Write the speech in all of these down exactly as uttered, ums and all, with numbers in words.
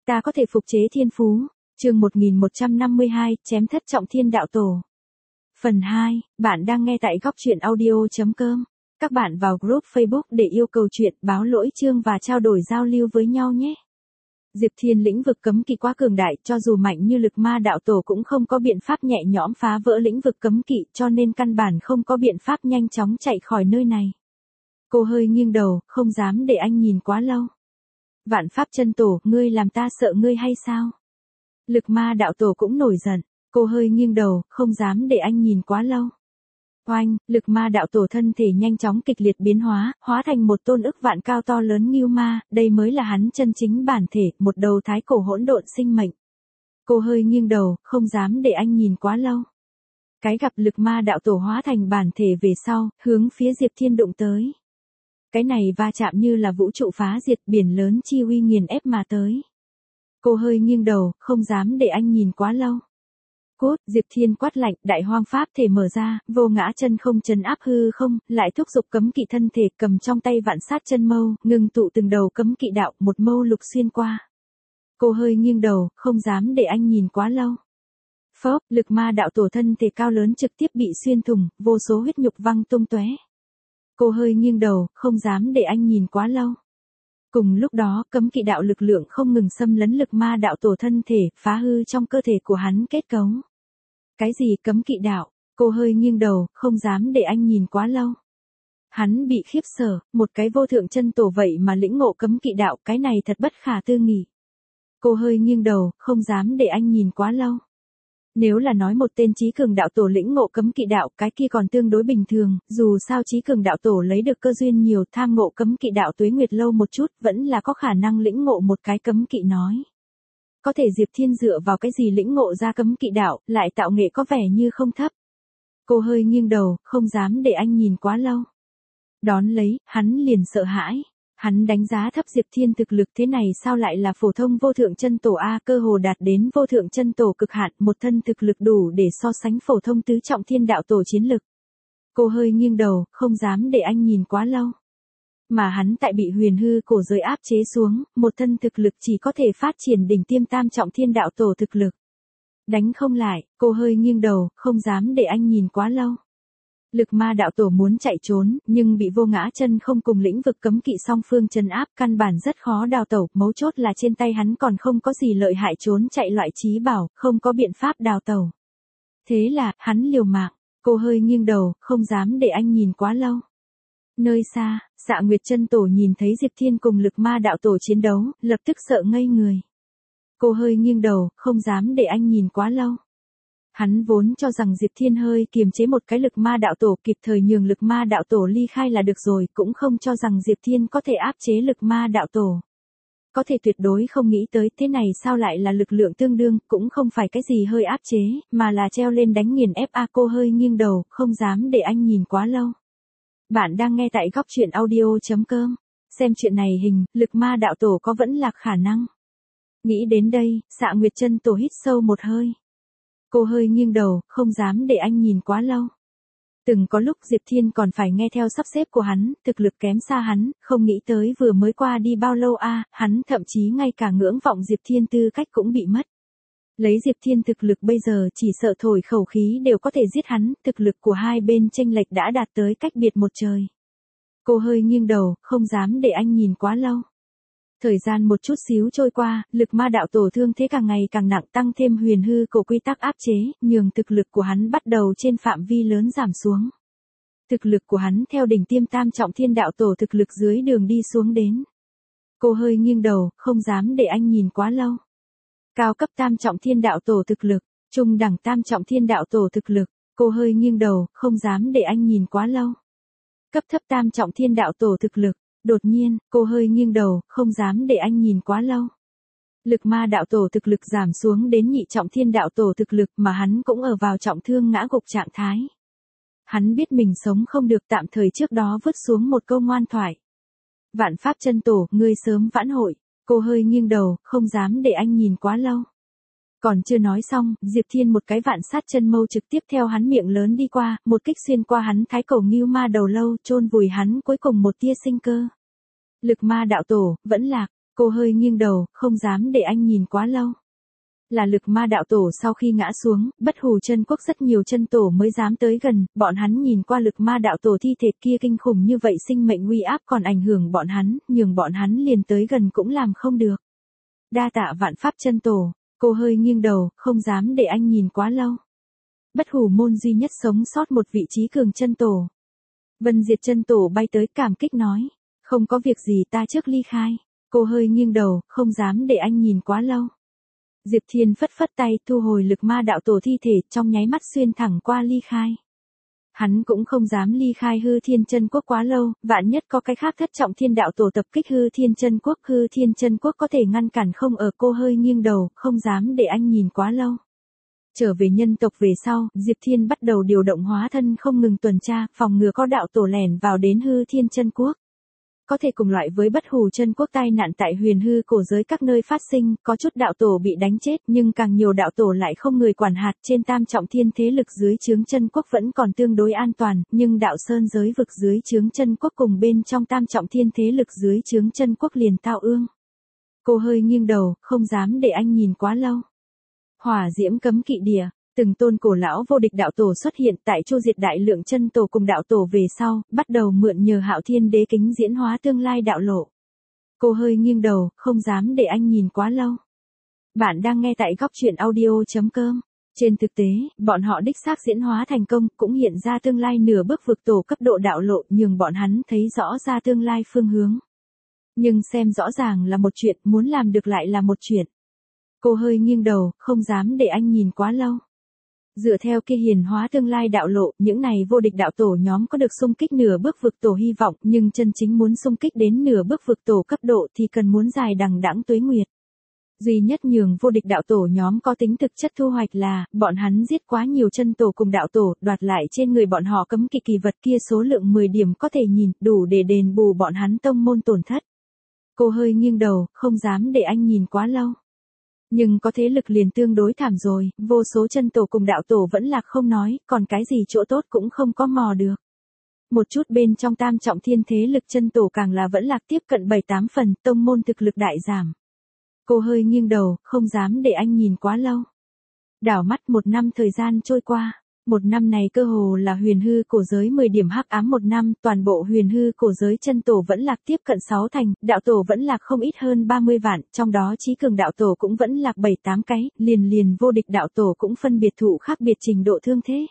Ta có thể phục chế thiên phú. Chương một nghìn một trăm năm mươi hai, chém thất trọng thiên đạo tổ. Phần hai, bạn đang nghe tại góc truyện audio chấm com. Các bạn vào group Facebook để yêu cầu chuyện, báo lỗi chương và trao đổi giao lưu với nhau nhé. Diệp Thiên lĩnh vực cấm kỵ quá cường đại, cho dù mạnh như lực ma đạo tổ cũng không có biện pháp nhẹ nhõm phá vỡ lĩnh vực cấm kỵ, cho nên căn bản không có biện pháp nhanh chóng chạy khỏi nơi này. Cô hơi nghiêng đầu, không dám để anh nhìn quá lâu. Vạn pháp chân tổ, ngươi làm ta sợ ngươi hay sao? Lực ma đạo tổ cũng nổi giận, cô hơi nghiêng đầu, không dám để anh nhìn quá lâu. Oanh, lực ma đạo tổ thân thể nhanh chóng kịch liệt biến hóa, hóa thành một tôn ức vạn cao to lớn ngưu ma, đây mới là hắn chân chính bản thể, một đầu thái cổ hỗn độn sinh mệnh. Cô hơi nghiêng đầu, không dám để anh nhìn quá lâu. Cái gặp lực ma đạo tổ hóa thành bản thể về sau, hướng phía Diệp Thiên đụng tới. Cái này va chạm như là vũ trụ phá diệt, biển lớn chi uy nghiền ép mà tới. Cô hơi nghiêng đầu, không dám để anh nhìn quá lâu. Cốt, Diệp Thiên quát lạnh, đại hoang pháp thể mở ra, vô ngã chân không trấn áp hư không, lại thúc giục cấm kỵ thân thể, cầm trong tay vạn sát chân mâu, ngừng tụ từng đầu cấm kỵ đạo, một mâu lục xuyên qua. Cô hơi nghiêng đầu, không dám để anh nhìn quá lâu. Phốc, lực ma đạo tổ thân thể cao lớn trực tiếp bị xuyên thủng, vô số huyết nhục văng tung tóe. Cô hơi nghiêng đầu, không dám để anh nhìn quá lâu. Cùng lúc đó, cấm kỵ đạo lực lượng không ngừng xâm lấn lực ma đạo tổ thân thể, phá hư trong cơ thể của hắn kết cấu. Cái gì cấm kỵ đạo? Cô hơi nghiêng đầu, không dám để anh nhìn quá lâu. Hắn bị khiếp sợ, một cái vô thượng chân tổ vậy mà lĩnh ngộ cấm kỵ đạo, cái này thật bất khả tư nghị. Cô hơi nghiêng đầu, không dám để anh nhìn quá lâu. Nếu là nói một tên trí cường đạo tổ lĩnh ngộ cấm kỵ đạo, cái kia còn tương đối bình thường, dù sao trí cường đạo tổ lấy được cơ duyên nhiều, tham ngộ cấm kỵ đạo tuế nguyệt lâu một chút, vẫn là có khả năng lĩnh ngộ một cái cấm kỵ nói. Có thể Diệp Thiên dựa vào cái gì lĩnh ngộ ra cấm kỵ đạo, lại tạo nghệ có vẻ như không thấp. Cô hơi nghiêng đầu, không dám để anh nhìn quá lâu. Đón lấy, hắn liền sợ hãi. Hắn đánh giá thấp Diệp Thiên thực lực, thế này sao lại là phổ thông vô thượng chân tổ A, cơ hồ đạt đến vô thượng chân tổ cực hạn, một thân thực lực đủ để so sánh phổ thông tứ trọng thiên đạo tổ chiến lực. Cô hơi nghiêng đầu, không dám để anh nhìn quá lâu. Mà hắn tại bị huyền hư cổ giới áp chế xuống, một thân thực lực chỉ có thể phát triển đỉnh tiêm tam trọng thiên đạo tổ thực lực. Đánh không lại, cô hơi nghiêng đầu, không dám để anh nhìn quá lâu. Lực ma đạo tổ muốn chạy trốn, nhưng bị vô ngã chân không cùng lĩnh vực cấm kỵ song phương trấn áp, căn bản rất khó đào tẩu, mấu chốt là trên tay hắn còn không có gì lợi hại trốn chạy loại trí bảo, không có biện pháp đào tẩu. Thế là, hắn liều mạng, cô hơi nghiêng đầu, không dám để anh nhìn quá lâu. Nơi xa, Dạ Nguyệt chân tổ nhìn thấy Diệp Thiên cùng lực ma đạo tổ chiến đấu, lập tức sợ ngây người. Cô hơi nghiêng đầu, không dám để anh nhìn quá lâu. Hắn vốn cho rằng Diệp Thiên hơi kiềm chế một cái lực ma đạo tổ, kịp thời nhường lực ma đạo tổ ly khai là được rồi, cũng không cho rằng Diệp Thiên có thể áp chế lực ma đạo tổ. Có thể tuyệt đối không nghĩ tới, thế này sao lại là lực lượng tương đương, cũng không phải cái gì hơi áp chế, mà là treo lên đánh nghiền ép a. Cô hơi nghiêng đầu, không dám để anh nhìn quá lâu. Bạn đang nghe tại góc truyện audio chấm com. Xem chuyện này hình, lực ma đạo tổ có vẫn lạc khả năng. Nghĩ đến đây, Dạ Nguyệt chân tổ hít sâu một hơi. Cô hơi nghiêng đầu, không dám để anh nhìn quá lâu. Từng có lúc Diệp Thiên còn phải nghe theo sắp xếp của hắn, thực lực kém xa hắn, không nghĩ tới vừa mới qua đi bao lâu a, hắn thậm chí ngay cả ngưỡng vọng Diệp Thiên tư cách cũng bị mất. Lấy Diệp Thiên thực lực bây giờ chỉ sợ thổi khẩu khí đều có thể giết hắn, thực lực của hai bên chênh lệch đã đạt tới cách biệt một trời. Cô hơi nghiêng đầu, không dám để anh nhìn quá lâu. Thời gian một chút xíu trôi qua, lực ma đạo tổ thương thế càng ngày càng nặng, tăng thêm huyền hư cổ quy tắc áp chế, nhường thực lực của hắn bắt đầu trên phạm vi lớn giảm xuống. Thực lực của hắn theo đỉnh tiêm tam trọng thiên đạo tổ thực lực dưới đường đi xuống đến. Cô hơi nghiêng đầu, không dám để anh nhìn quá lâu. Cao cấp tam trọng thiên đạo tổ thực lực, trung đẳng tam trọng thiên đạo tổ thực lực, cô hơi nghiêng đầu, không dám để anh nhìn quá lâu. Cấp thấp tam trọng thiên đạo tổ thực lực. Đột nhiên, cô hơi nghiêng đầu, không dám để anh nhìn quá lâu. Lực ma đạo tổ thực lực giảm xuống đến nhị trọng thiên đạo tổ thực lực, mà hắn cũng ở vào trọng thương ngã gục trạng thái. Hắn biết mình sống không được, tạm thời trước đó vứt xuống một câu ngoan thoại. Vạn pháp chân tổ, ngươi sớm vãn hội. Cô hơi nghiêng đầu, không dám để anh nhìn quá lâu. Còn chưa nói xong, Diệp Thiên một cái vạn sát chân mâu trực tiếp theo hắn miệng lớn đi qua, một kích xuyên qua hắn thái cổ ngưu ma đầu lâu, chôn vùi hắn cuối cùng một tia sinh cơ. Lực ma đạo tổ, vẫn lạc, Cô hơi nghiêng đầu, không dám để anh nhìn quá lâu. Là Lực Ma đạo tổ sau khi ngã xuống, Bất Hủ chân quốc rất nhiều chân tổ mới dám tới gần, bọn hắn nhìn qua Lực Ma đạo tổ thi thể kia kinh khủng như vậy, sinh mệnh uy áp còn ảnh hưởng bọn hắn, nhường bọn hắn liền tới gần cũng làm không được. Đa tạ Vạn Pháp chân tổ, cô hơi nghiêng đầu, không dám để anh nhìn quá lâu. Bất Hủ môn duy nhất sống sót một vị trí cường chân tổ. Vân Diệt chân tổ bay tới cảm kích nói, không có việc gì, ta trước ly khai. Cô hơi nghiêng đầu, không dám để anh nhìn quá lâu. Diệp Thiên phất phất tay thu hồi Lực Ma đạo tổ thi thể, trong nháy mắt xuyên thẳng qua ly khai. Hắn cũng không dám ly khai Hư Thiên chân quốc quá lâu, vạn nhất có cái khác thất trọng thiên đạo tổ tập kích Hư Thiên chân quốc, Hư Thiên chân quốc có thể ngăn cản không ở. Cô hơi nghiêng đầu, không dám để anh nhìn quá lâu. Trở về nhân tộc về sau, Diệp Thiên bắt đầu điều động hóa thân không ngừng tuần tra, phòng ngừa có đạo tổ lẻn vào đến Hư Thiên chân quốc. Có thể cùng loại với Bất Hủ chân quốc tai nạn tại huyền hư cổ giới các nơi phát sinh, có chút đạo tổ bị đánh chết, nhưng càng nhiều đạo tổ lại không người quản hạt. Trên tam trọng thiên thế lực dưới trướng chân quốc vẫn còn tương đối an toàn, nhưng đạo sơn giới vực dưới trướng chân quốc cùng bên trong tam trọng thiên thế lực dưới trướng chân quốc liền tao ương. Cô hơi nghiêng đầu, không dám để anh nhìn quá lâu. Hỏa diễm cấm kỵ địa. Từng tôn cổ lão vô địch đạo tổ xuất hiện tại Chu Diệt Đại Lượng chân tổ cùng đạo tổ về sau, bắt đầu mượn nhờ Hạo Thiên Đế kính diễn hóa tương lai đạo lộ. Cô hơi nghiêng đầu, không dám để anh nhìn quá lâu. Bạn đang nghe tại góc truyện audio chấm com. Trên thực tế, bọn họ đích xác diễn hóa thành công, cũng hiện ra tương lai nửa bước vực tổ cấp độ đạo lộ, nhường bọn hắn thấy rõ ra tương lai phương hướng. Nhưng xem rõ ràng là một chuyện, muốn làm được lại là một chuyện. Cô hơi nghiêng đầu, không dám để anh nhìn quá lâu. Dựa theo kia hiền hóa tương lai đạo lộ, những này vô địch đạo tổ nhóm có được xung kích nửa bước vực tổ hy vọng, nhưng chân chính muốn xung kích đến nửa bước vực tổ cấp độ thì cần muốn dài đằng đẵng tuế nguyệt. Duy nhất nhường vô địch đạo tổ nhóm có tính thực chất thu hoạch là, bọn hắn giết quá nhiều chân tổ cùng đạo tổ, đoạt lại trên người bọn họ cấm kỵ kỳ vật kia số lượng mười điểm có thể nhìn, đủ để đền bù bọn hắn tông môn tổn thất. Cô hơi nghiêng đầu, không dám để anh nhìn quá lâu. Nhưng có thế lực liền tương đối thảm rồi, vô số chân tổ cùng đạo tổ vẫn lạc không nói, còn cái gì chỗ tốt cũng không có mò được. Một chút bên trong tam trọng thiên thế lực chân tổ càng là vẫn lạc tiếp cận bảy tám phần, tông môn thực lực đại giảm. Cô hơi nghiêng đầu, không dám để anh nhìn quá lâu. Đảo mắt một năm thời gian trôi qua. Một năm này cơ hồ là huyền hư cổ giới mười điểm hắc ám một năm, toàn bộ huyền hư cổ giới chân tổ vẫn lạc tiếp cận sáu thành, đạo tổ vẫn lạc không ít hơn ba mươi vạn, trong đó chí cường đạo tổ cũng vẫn lạc bảy tám cái, liền liền vô địch đạo tổ cũng phân biệt thụ khác biệt trình độ thương thế.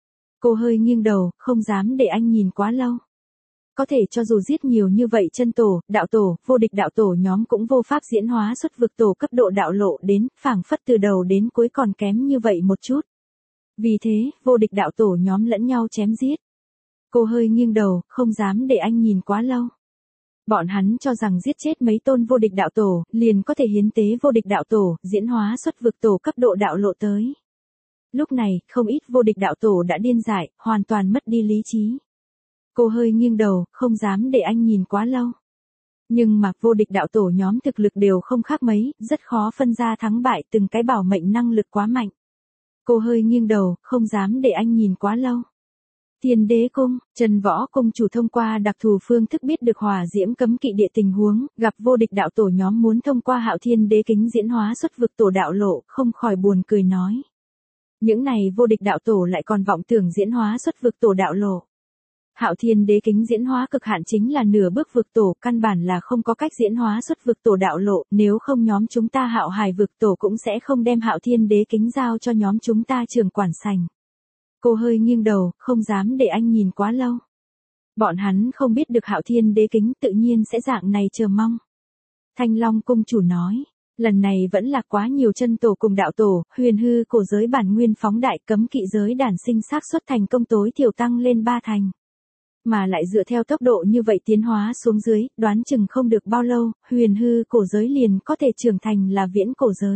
Cô hơi nghiêng đầu, không dám để anh nhìn quá lâu. Có thể cho dù giết nhiều như vậy chân tổ, đạo tổ, vô địch đạo tổ nhóm cũng vô pháp diễn hóa xuất vực tổ cấp độ đạo lộ đến, phảng phất từ đầu đến cuối còn kém như vậy một chút. Vì thế, vô địch đạo tổ nhóm lẫn nhau chém giết. Cô hơi nghiêng đầu, không dám để anh nhìn quá lâu. Bọn hắn cho rằng giết chết mấy tôn vô địch đạo tổ, liền có thể hiến tế vô địch đạo tổ, diễn hóa xuất vực tổ cấp độ đạo lộ tới. Lúc này, không ít vô địch đạo tổ đã điên dại, hoàn toàn mất đi lý trí. Cô hơi nghiêng đầu, không dám để anh nhìn quá lâu. Nhưng mà vô địch đạo tổ nhóm thực lực đều không khác mấy, rất khó phân ra thắng bại, từng cái bảo mệnh năng lực quá mạnh. Cô hơi nghiêng đầu, không dám để anh nhìn quá lâu. Thiên Đế Cung, Trần Võ Cung chủ thông qua đặc thù phương thức biết được hỏa diễm cấm kỵ địa tình huống, gặp vô địch đạo tổ nhóm muốn thông qua Hạo Thiên Đế kính diễn hóa xuất vực tổ đạo lộ, không khỏi buồn cười nói. Những này vô địch đạo tổ lại còn vọng tưởng diễn hóa xuất vực tổ đạo lộ. Hạo Thiên Đế kính diễn hóa cực hạn chính là nửa bước vực tổ, căn bản là không có cách diễn hóa xuất vực tổ đạo lộ, nếu không nhóm chúng ta Hạo Hải vực tổ cũng sẽ không đem Hạo Thiên Đế kính giao cho nhóm chúng ta trưởng quản sành. Cô hơi nghiêng đầu, không dám để anh nhìn quá lâu. Bọn hắn không biết được Hạo Thiên Đế kính tự nhiên sẽ dạng này chờ mong. Thanh Long cung chủ nói, lần này vẫn là quá nhiều chân tổ cùng đạo tổ, huyền hư cổ giới bản nguyên phóng đại, cấm kỵ giới đản sinh xác suất thành công tối thiểu tăng lên ba thành. Mà lại dựa theo tốc độ như vậy tiến hóa xuống dưới, đoán chừng không được bao lâu, huyền hư cổ giới liền có thể trưởng thành là viễn cổ giới.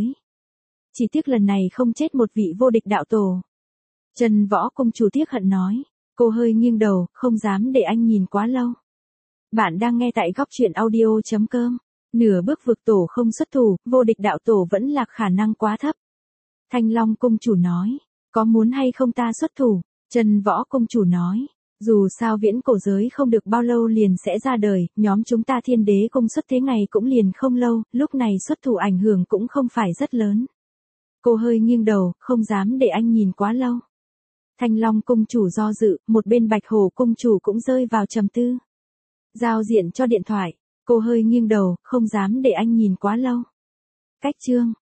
Chỉ tiếc lần này không chết một vị vô địch đạo tổ. Trần Võ Cung chủ tiếc hận nói, cô hơi nghiêng đầu, không dám để anh nhìn quá lâu. Bạn đang nghe tại góc truyện audio chấm com. Nửa bước vực tổ không xuất thủ, vô địch đạo tổ vẫn là khả năng quá thấp. Thanh Long cung chủ nói, có muốn hay không ta xuất thủ? Trần Võ Cung chủ nói, Dù sao viễn cổ giới không được bao lâu liền sẽ ra đời, nhóm chúng ta thiên đế cung xuất thế ngày cũng liền không lâu, lúc này xuất thủ ảnh hưởng cũng không phải rất lớn. Cô hơi nghiêng đầu, không dám để anh nhìn quá lâu. Thanh Long cung chủ do dự, một bên Bạch Hổ cung chủ cũng rơi vào trầm tư. Giao diện cho điện thoại, cô hơi nghiêng đầu, không dám để anh nhìn quá lâu. Cách chương